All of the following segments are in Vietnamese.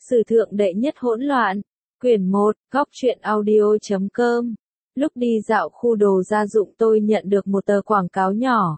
Sử thượng đệ nhất hỗn loạn. Quyển 1, góc truyện audio.com. Lúc đi dạo khu đồ gia dụng tôi nhận được một tờ quảng cáo nhỏ.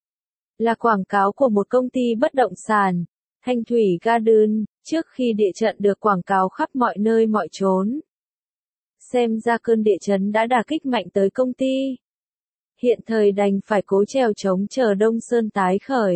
Là quảng cáo của một công ty bất động sản, Thanh Thủy Garden, trước khi địa chấn được quảng cáo khắp mọi nơi mọi chốn. Xem ra cơn địa chấn đã đả kích mạnh tới công ty. Hiện thời đành phải cố trèo trống chờ Đông Sơn tái khởi.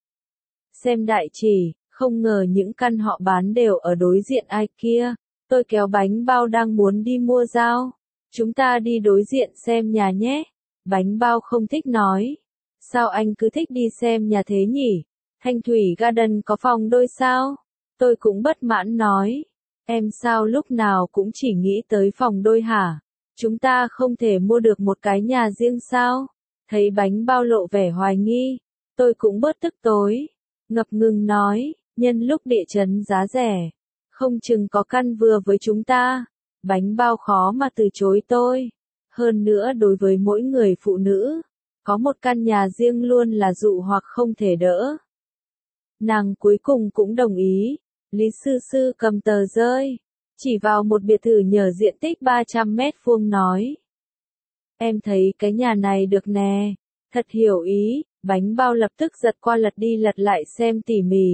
Xem đại chỉ, không ngờ những căn họ bán đều ở đối diện ai kia. Tôi kéo bánh bao đang muốn đi mua dao. Chúng ta đi đối diện xem nhà nhé. Bánh bao không thích nói. Sao anh cứ thích đi xem nhà thế nhỉ? Thanh Thủy Garden có phòng đôi sao? Tôi cũng bất mãn nói. Em sao lúc nào cũng chỉ nghĩ tới phòng đôi hả? Chúng ta không thể mua được một cái nhà riêng sao? Thấy bánh bao lộ vẻ hoài nghi. Tôi cũng bớt tức tối. Ngập ngừng nói, nhân lúc địa chấn giá rẻ. Không chừng có căn vừa với chúng ta. Bánh bao khó mà từ chối tôi. Hơn nữa đối với mỗi người phụ nữ, có một căn nhà riêng luôn là dụ hoặc không thể đỡ. Nàng cuối cùng cũng đồng ý. Lý Sư Sư cầm tờ rơi, chỉ vào một biệt thự nhờ diện tích 300 mét vuông nói. Em thấy cái nhà này được nè, thật hiểu ý. Bánh bao lập tức giật qua lật đi lật lại xem tỉ mỉ.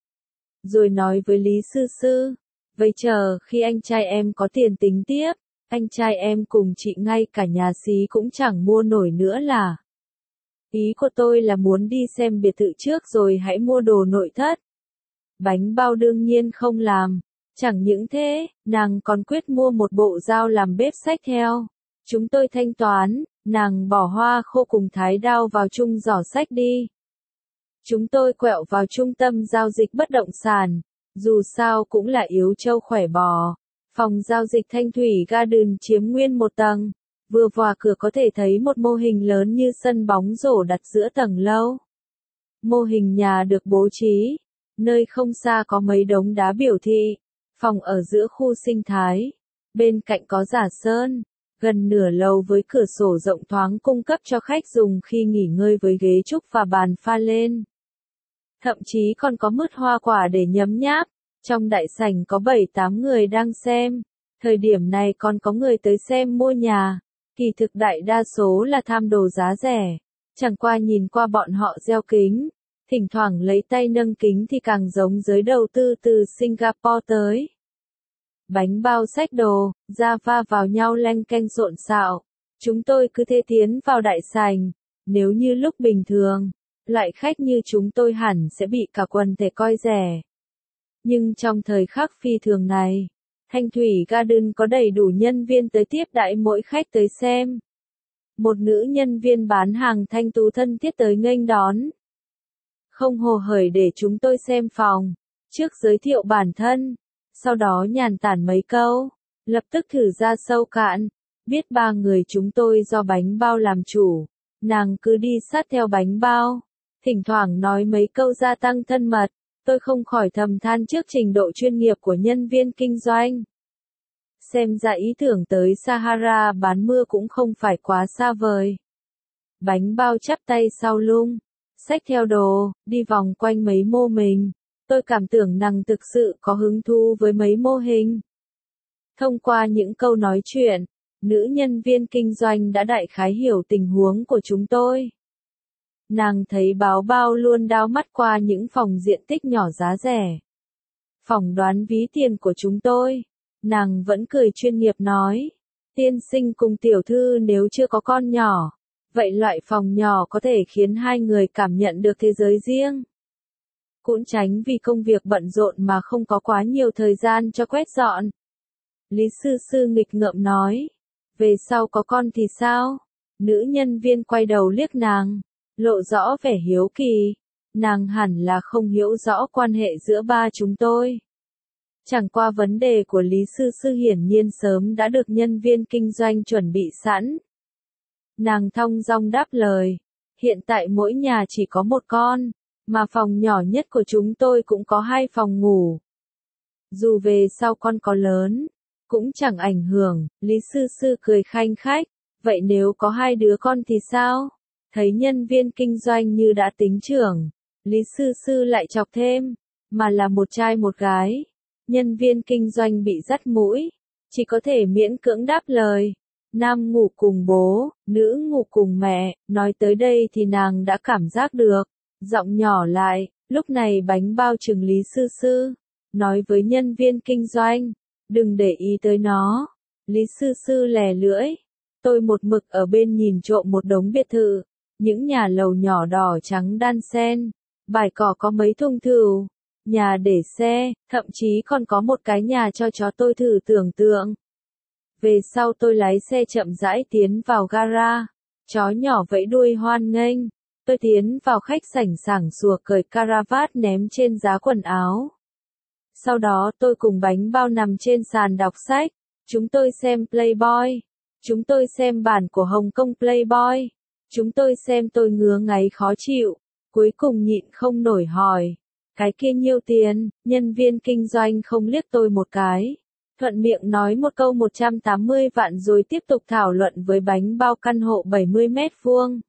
Rồi nói với Lý Sư Sư, vậy chờ khi anh trai em có tiền tính tiếp, anh trai em cùng chị ngay cả nhà xí cũng chẳng mua nổi nữa là. Ý của tôi là muốn đi xem biệt thự trước rồi hãy mua đồ nội thất. Bánh bao đương nhiên không làm. Chẳng những thế, nàng còn quyết mua một bộ dao làm bếp xách theo. Chúng tôi thanh toán, nàng bỏ hoa khô cùng thái đao vào chung giỏ xách đi. Chúng tôi quẹo vào trung tâm giao dịch bất động sản. Dù sao cũng là yếu trâu khỏe bò. Phòng giao dịch Thanh Thủy Garden chiếm nguyên một tầng. Vừa vào cửa có thể thấy một mô hình lớn như sân bóng rổ đặt giữa tầng lâu. Mô hình nhà được bố trí. Nơi không xa có mấy đống đá biểu thị. Phòng ở giữa khu sinh thái. Bên cạnh có giả sơn. Gần nửa lầu với cửa sổ rộng thoáng cung cấp cho khách dùng khi nghỉ ngơi với ghế trúc và bàn pha lên. Thậm chí còn có mứt hoa quả để nhấm nháp. Trong đại sảnh có 7-8 người đang xem. Thời điểm này còn có người tới xem mua nhà. Kỳ thực đại đa số là tham đồ giá rẻ. Chẳng qua nhìn qua bọn họ đeo kính. Thỉnh thoảng lấy tay nâng kính thì càng giống giới đầu tư từ Singapore tới. Bánh bao xách đồ, ra va vào nhau leng keng xộn xạo. Chúng tôi cứ thế tiến vào đại sảnh. Nếu như lúc bình thường, loại khách như chúng tôi hẳn sẽ bị cả quần thể coi rẻ. Nhưng trong thời khắc phi thường này, Thanh Thủy Garden có đầy đủ nhân viên tới tiếp đãi mỗi khách tới xem. Một nữ nhân viên bán hàng thanh tú thân thiết tới nghênh đón. Không hồ hởi để chúng tôi xem phòng, trước giới thiệu bản thân, sau đó nhàn tản mấy câu, lập tức thử ra sâu cạn, biết ba người chúng tôi do bánh bao làm chủ, nàng cứ đi sát theo bánh bao, thỉnh thoảng nói mấy câu gia tăng thân mật, tôi không khỏi thầm than trước trình độ chuyên nghiệp của nhân viên kinh doanh. Xem ra ý tưởng tới Sahara bán mưa cũng không phải quá xa vời. Bánh bao chắp tay sau lưng, xách theo đồ, đi vòng quanh mấy mô hình. Tôi cảm tưởng nàng thực sự có hứng thú với mấy mô hình. Thông qua những câu nói chuyện, nữ nhân viên kinh doanh đã đại khái hiểu tình huống của chúng tôi. Nàng thấy báo bao luôn đao mắt qua những phòng diện tích nhỏ giá rẻ. Phỏng đoán ví tiền của chúng tôi. Nàng vẫn cười chuyên nghiệp nói. Tiên sinh cùng tiểu thư nếu chưa có con nhỏ. Vậy loại phòng nhỏ có thể khiến hai người cảm nhận được thế giới riêng. Cũng tránh vì công việc bận rộn mà không có quá nhiều thời gian cho quét dọn. Lý Sư Sư nghịch ngợm nói. Về sau có con thì sao? Nữ nhân viên quay đầu liếc nàng. Lộ rõ vẻ hiếu kỳ. Nàng hẳn là không hiểu rõ quan hệ giữa ba chúng tôi. Chẳng qua vấn đề của Lý Sư Sư hiển nhiên sớm đã được nhân viên kinh doanh chuẩn bị sẵn. Nàng thong dong đáp lời. Hiện tại mỗi nhà chỉ có một con, mà phòng nhỏ nhất của chúng tôi cũng có 2 phòng ngủ. Dù về sau con có lớn, cũng chẳng ảnh hưởng, Lý Sư Sư cười khanh khách. Vậy nếu có 2 đứa con thì sao? Thấy nhân viên kinh doanh như đã tính trưởng, Lý Sư Sư lại chọc thêm, mà là một trai một gái. Nhân viên kinh doanh bị dắt mũi, chỉ có thể miễn cưỡng đáp lời. Nam ngủ cùng bố, nữ ngủ cùng mẹ, nói tới đây thì nàng đã cảm giác được. Giọng nhỏ lại, lúc này bánh bao chừng Lý Sư Sư, nói với nhân viên kinh doanh, đừng để ý tới nó. Lý Sư Sư lè lưỡi, tôi một mực ở bên nhìn trộm một đống biệt thự, những nhà lầu nhỏ đỏ trắng đan xen, bãi cỏ có mấy thung thừu, nhà để xe, thậm chí còn có một cái nhà cho chó. Tôi thử tưởng tượng. Về sau tôi lái xe chậm rãi tiến vào gara, chó nhỏ vẫy đuôi hoan nghênh. Tôi tiến vào khách sảnh sảng sủa cởi caravat ném trên giá quần áo. Sau đó tôi cùng bánh bao nằm trên sàn đọc sách. Chúng tôi xem Playboy. Chúng tôi xem bản của Hồng Kông Playboy. Chúng tôi xem. Tôi ngứa ngáy khó chịu. Cuối cùng nhịn không nổi hỏi. Cái kia nhiêu tiền? Nhân viên kinh doanh không liếc tôi một cái. Thuận miệng nói một câu 180 vạn rồi tiếp tục thảo luận với bánh bao. Căn hộ 70 mét vuông.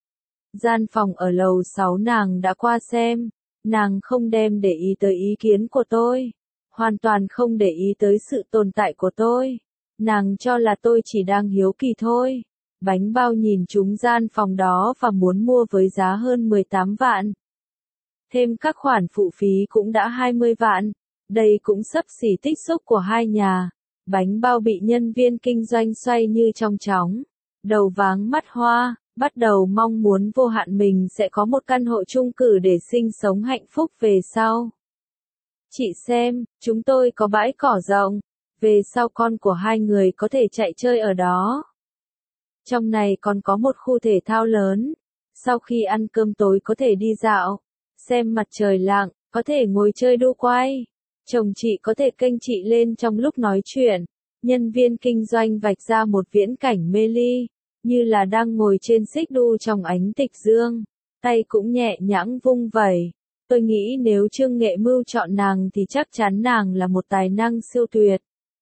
Gian phòng ở lầu 6 nàng đã qua xem. Nàng không đem để ý tới ý kiến của tôi. Hoàn toàn không để ý tới sự tồn tại của tôi. Nàng cho là tôi chỉ đang hiếu kỳ thôi. Bánh bao nhìn trúng gian phòng đó và muốn mua với giá hơn 18 vạn. Thêm các khoản phụ phí cũng đã 20 vạn. Đây cũng xấp xỉ tích xúc của hai nhà. Bánh bao bị nhân viên kinh doanh xoay như trong chóng. Đầu váng mắt hoa, bắt đầu mong muốn vô hạn mình sẽ có một căn hộ chung cư để sinh sống hạnh phúc về sau. Chị xem, chúng tôi có bãi cỏ rộng. Về sau con của hai người có thể chạy chơi ở đó. Trong này còn có một khu thể thao lớn. Sau khi ăn cơm tối có thể đi dạo, xem mặt trời lặn, có thể ngồi chơi đu quay. Chồng chị có thể kênh chị lên trong lúc nói chuyện. Nhân viên kinh doanh vạch ra một viễn cảnh mê ly, như là đang ngồi trên xích đu trong ánh tịch dương. Tay cũng nhẹ nhõm vung vẩy. Tôi nghĩ nếu Trương Nghệ Mưu chọn nàng thì chắc chắn nàng là một tài năng siêu tuyệt.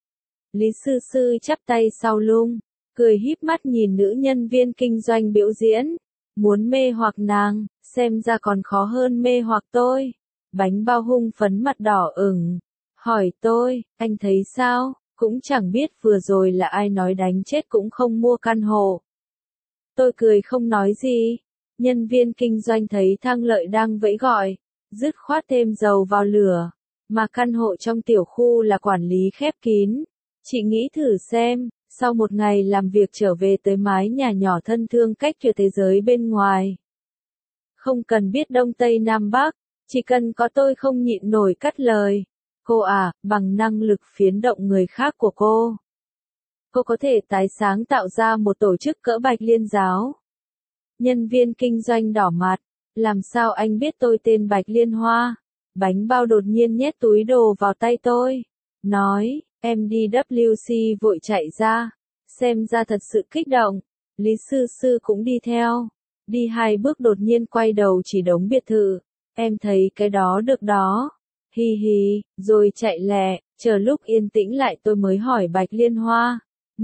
Lý Sư Sư chắp tay sau lưng, cười híp mắt nhìn nữ nhân viên kinh doanh biểu diễn. Muốn mê hoặc nàng, xem ra còn khó hơn mê hoặc tôi. Bánh bao hung phấn mặt đỏ ửng. Hỏi tôi, anh thấy sao? Cũng chẳng biết vừa rồi là ai nói đánh chết cũng không mua căn hộ. Tôi cười không nói gì. Nhân viên kinh doanh thấy Thang Lợi đang vẫy gọi, dứt khoát thêm dầu vào lửa. Mà căn hộ trong tiểu khu là quản lý khép kín. Chị nghĩ thử xem, sau một ngày làm việc trở về tới mái nhà nhỏ thân thương cách tuyệt thế giới bên ngoài. Không cần biết Đông Tây Nam Bắc, chỉ cần có tôi không nhịn nổi cắt lời. Cô à, bằng năng lực phiến động người khác của cô có thể tái sáng tạo ra một tổ chức cỡ Bạch Liên Giáo. Nhân viên kinh doanh đỏ mặt, làm sao anh biết tôi tên Bạch Liên Hoa? Bánh bao đột nhiên nhét túi đồ vào tay tôi, nói, MDWC vội chạy ra, xem ra thật sự kích động. Lý Sư Sư cũng đi theo, đi 2 bước đột nhiên quay đầu chỉ đống biệt thự, em thấy cái đó được đó, hi hi, rồi chạy lẹ, chờ lúc yên tĩnh lại tôi mới hỏi Bạch Liên Hoa,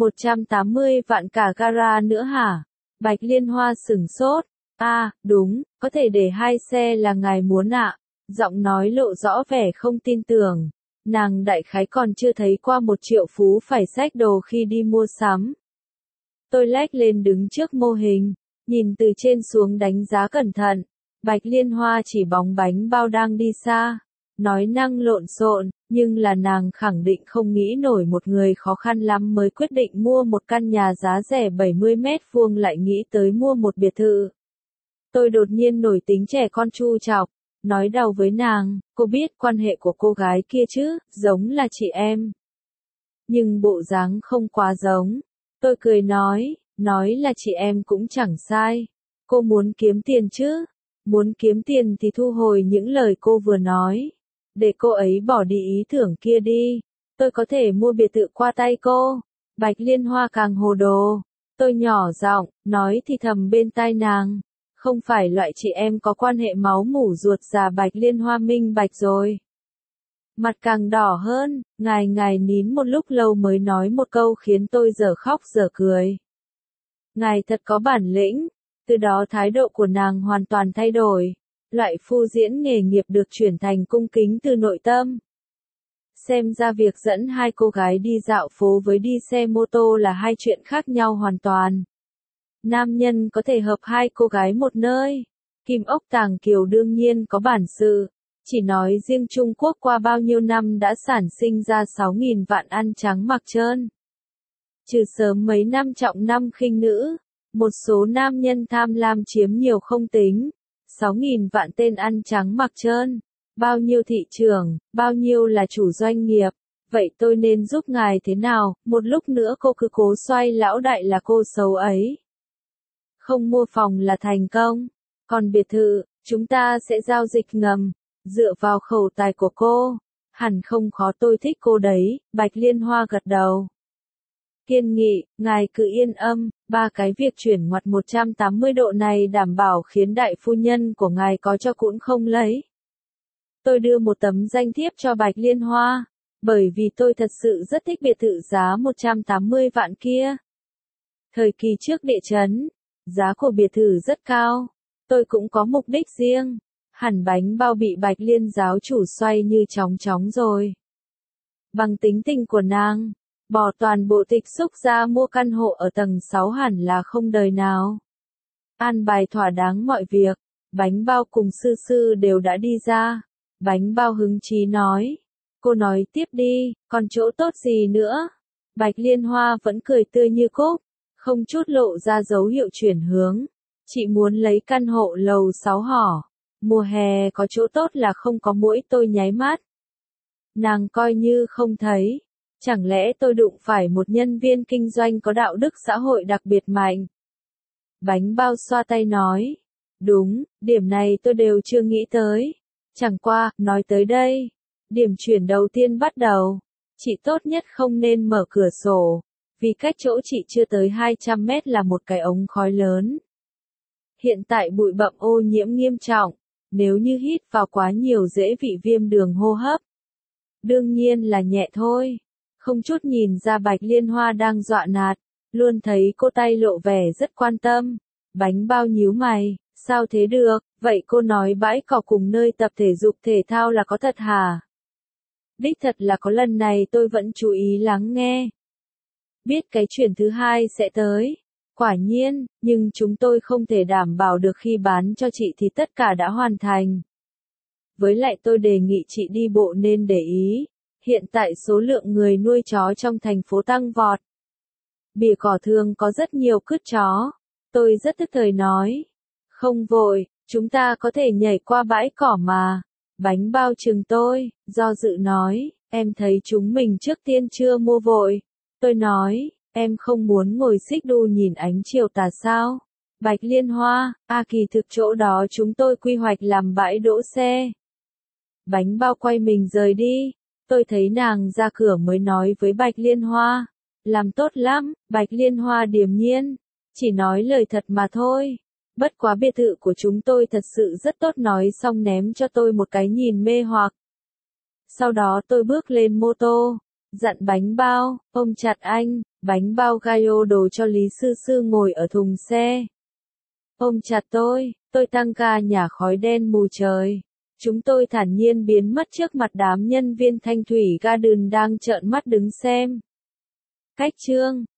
180 vạn cả gara nữa hả? Bạch Liên Hoa sửng sốt, đúng, có thể để 2 xe là ngài muốn ạ. Giọng nói lộ rõ vẻ không tin tưởng. Nàng đại khái còn chưa thấy qua 1 triệu phú phải xách đồ khi đi mua sắm. Tôi lách lên đứng trước mô hình, nhìn từ trên xuống đánh giá cẩn thận. Bạch Liên Hoa chỉ bóng bánh bao đang đi xa, nói năng lộn xộn, nhưng là nàng khẳng định không nghĩ nổi một người khó khăn lắm mới quyết định mua một căn nhà giá rẻ 70 mét vuông lại nghĩ tới mua một biệt thự. Tôi đột nhiên nổi tính trẻ con chu chọc, nói đầu với nàng, cô biết quan hệ của cô gái kia chứ, giống là chị em. Nhưng bộ dáng không quá giống. Tôi cười nói là chị em cũng chẳng sai. Cô muốn kiếm tiền chứ? Muốn kiếm tiền thì thu hồi những lời cô vừa nói. Để cô ấy bỏ đi ý tưởng kia đi. Tôi có thể mua biệt thự qua tay cô. Bạch Liên Hoa càng hồ đồ. Tôi nhỏ giọng, nói thì thầm bên tai nàng. Không phải loại chị em có quan hệ máu mủ ruột già. Bạch Liên Hoa minh bạch rồi. Mặt càng đỏ hơn, ngài nín một lúc lâu mới nói một câu khiến tôi dở khóc dở cười. Ngài thật có bản lĩnh. Từ đó thái độ của nàng hoàn toàn thay đổi. Loại phu diễn nghề nghiệp được chuyển thành cung kính từ nội tâm. Xem ra việc dẫn hai cô gái đi dạo phố với đi xe mô tô là hai chuyện khác nhau hoàn toàn. Nam nhân có thể hợp hai cô gái một nơi. Kim ốc Tàng Kiều đương nhiên có bản sự. Chỉ nói riêng Trung Quốc qua bao nhiêu năm đã sản sinh ra 6.000 vạn ăn trắng mặc trơn. Trừ sớm mấy năm trọng nam khinh nữ, một số nam nhân tham lam chiếm nhiều không tính. 6.000 vạn tên ăn trắng mặc trơn. Bao nhiêu thị trường, bao nhiêu là chủ doanh nghiệp. Vậy tôi nên giúp ngài thế nào? Một lúc nữa cô cứ cố xoay lão đại là cô xấu ấy. Không mua phòng là thành công. Còn biệt thự, chúng ta sẽ giao dịch ngầm. Dựa vào khẩu tài của cô, hẳn không khó, tôi thích cô đấy. Bạch Liên Hoa gật đầu. Kiên nghị, ngài cứ yên âm, ba cái việc chuyển ngoặt 180 độ này đảm bảo khiến đại phu nhân của ngài có cho cũng không lấy. Tôi đưa một tấm danh thiếp cho Bạch Liên Hoa, bởi vì tôi thật sự rất thích biệt thự giá 180 vạn kia. Thời kỳ trước địa chấn, giá của biệt thự rất cao, tôi cũng có mục đích riêng. Hẳn bánh bao bị Bạch Liên giáo chủ xoay như chóng chóng rồi. Bằng tính tình của nàng, bỏ toàn bộ tịch xúc ra mua căn hộ ở tầng 6 hẳn là không đời nào. An bài thỏa đáng mọi việc, bánh bao cùng sư sư đều đã đi ra. Bánh bao hứng chí nói. Cô nói tiếp đi, còn chỗ tốt gì nữa? Bạch Liên Hoa vẫn cười tươi như cúc, không chút lộ ra dấu hiệu chuyển hướng. Chị muốn lấy căn hộ lầu 6 hỏ. Mùa hè có chỗ tốt là không có muỗi, tôi nháy mắt. Nàng coi như không thấy. Chẳng lẽ tôi đụng phải một nhân viên kinh doanh có đạo đức xã hội đặc biệt mạnh? Bánh bao xoa tay nói. Đúng, điểm này tôi đều chưa nghĩ tới. Chẳng qua, nói tới đây. Điểm chuyển đầu tiên bắt đầu. Chị tốt nhất không nên mở cửa sổ. Vì cách chỗ chị chưa tới 200 mét là một cái ống khói lớn. Hiện tại bụi bặm ô nhiễm nghiêm trọng. Nếu như hít vào quá nhiều dễ bị viêm đường hô hấp. Đương nhiên là nhẹ thôi. Không chút nhìn ra Bạch Liên Hoa đang dọa nạt. Luôn thấy cô tay lộ vẻ rất quan tâm. Bánh bao nhíu mày. Sao thế được? Vậy cô nói bãi cỏ cùng nơi tập thể dục thể thao là có thật hả? Đích thật là có, lần này tôi vẫn chú ý lắng nghe. Biết cái chuyển thứ hai sẽ tới. Quả nhiên, nhưng chúng tôi không thể đảm bảo được khi bán cho chị thì tất cả đã hoàn thành. Với lại tôi đề nghị chị đi bộ nên để ý. Hiện tại số lượng người nuôi chó trong thành phố tăng vọt. Bìa cỏ thường có rất nhiều cứt chó. Tôi rất tức thời nói. Không vội, chúng ta có thể nhảy qua bãi cỏ mà. Bánh bao chừng tôi, do dự nói, em thấy chúng mình trước tiên chưa mua vội. Tôi nói, em không muốn ngồi xích đu nhìn ánh chiều tà sao? Bạch Liên Hoa, kỳ thực chỗ đó chúng tôi quy hoạch làm bãi đỗ xe. Bánh bao quay mình rời đi. Tôi thấy nàng ra cửa mới nói với Bạch Liên Hoa. Làm tốt lắm, Bạch Liên Hoa điềm nhiên. Chỉ nói lời thật mà thôi. Bất quá biệt thự của chúng tôi thật sự rất tốt, nói xong ném cho tôi một cái nhìn mê hoặc. Sau đó tôi bước lên mô tô, dặn bánh bao, ôm chặt anh. Bánh bao gayo đồ cho Lý Sư Sư ngồi ở thùng xe. Ôm chặt tôi tăng ga nhả khói đen mù trời. Chúng tôi thản nhiên biến mất trước mặt đám nhân viên Thanh Thủy Garden đang trợn mắt đứng xem. Cách chương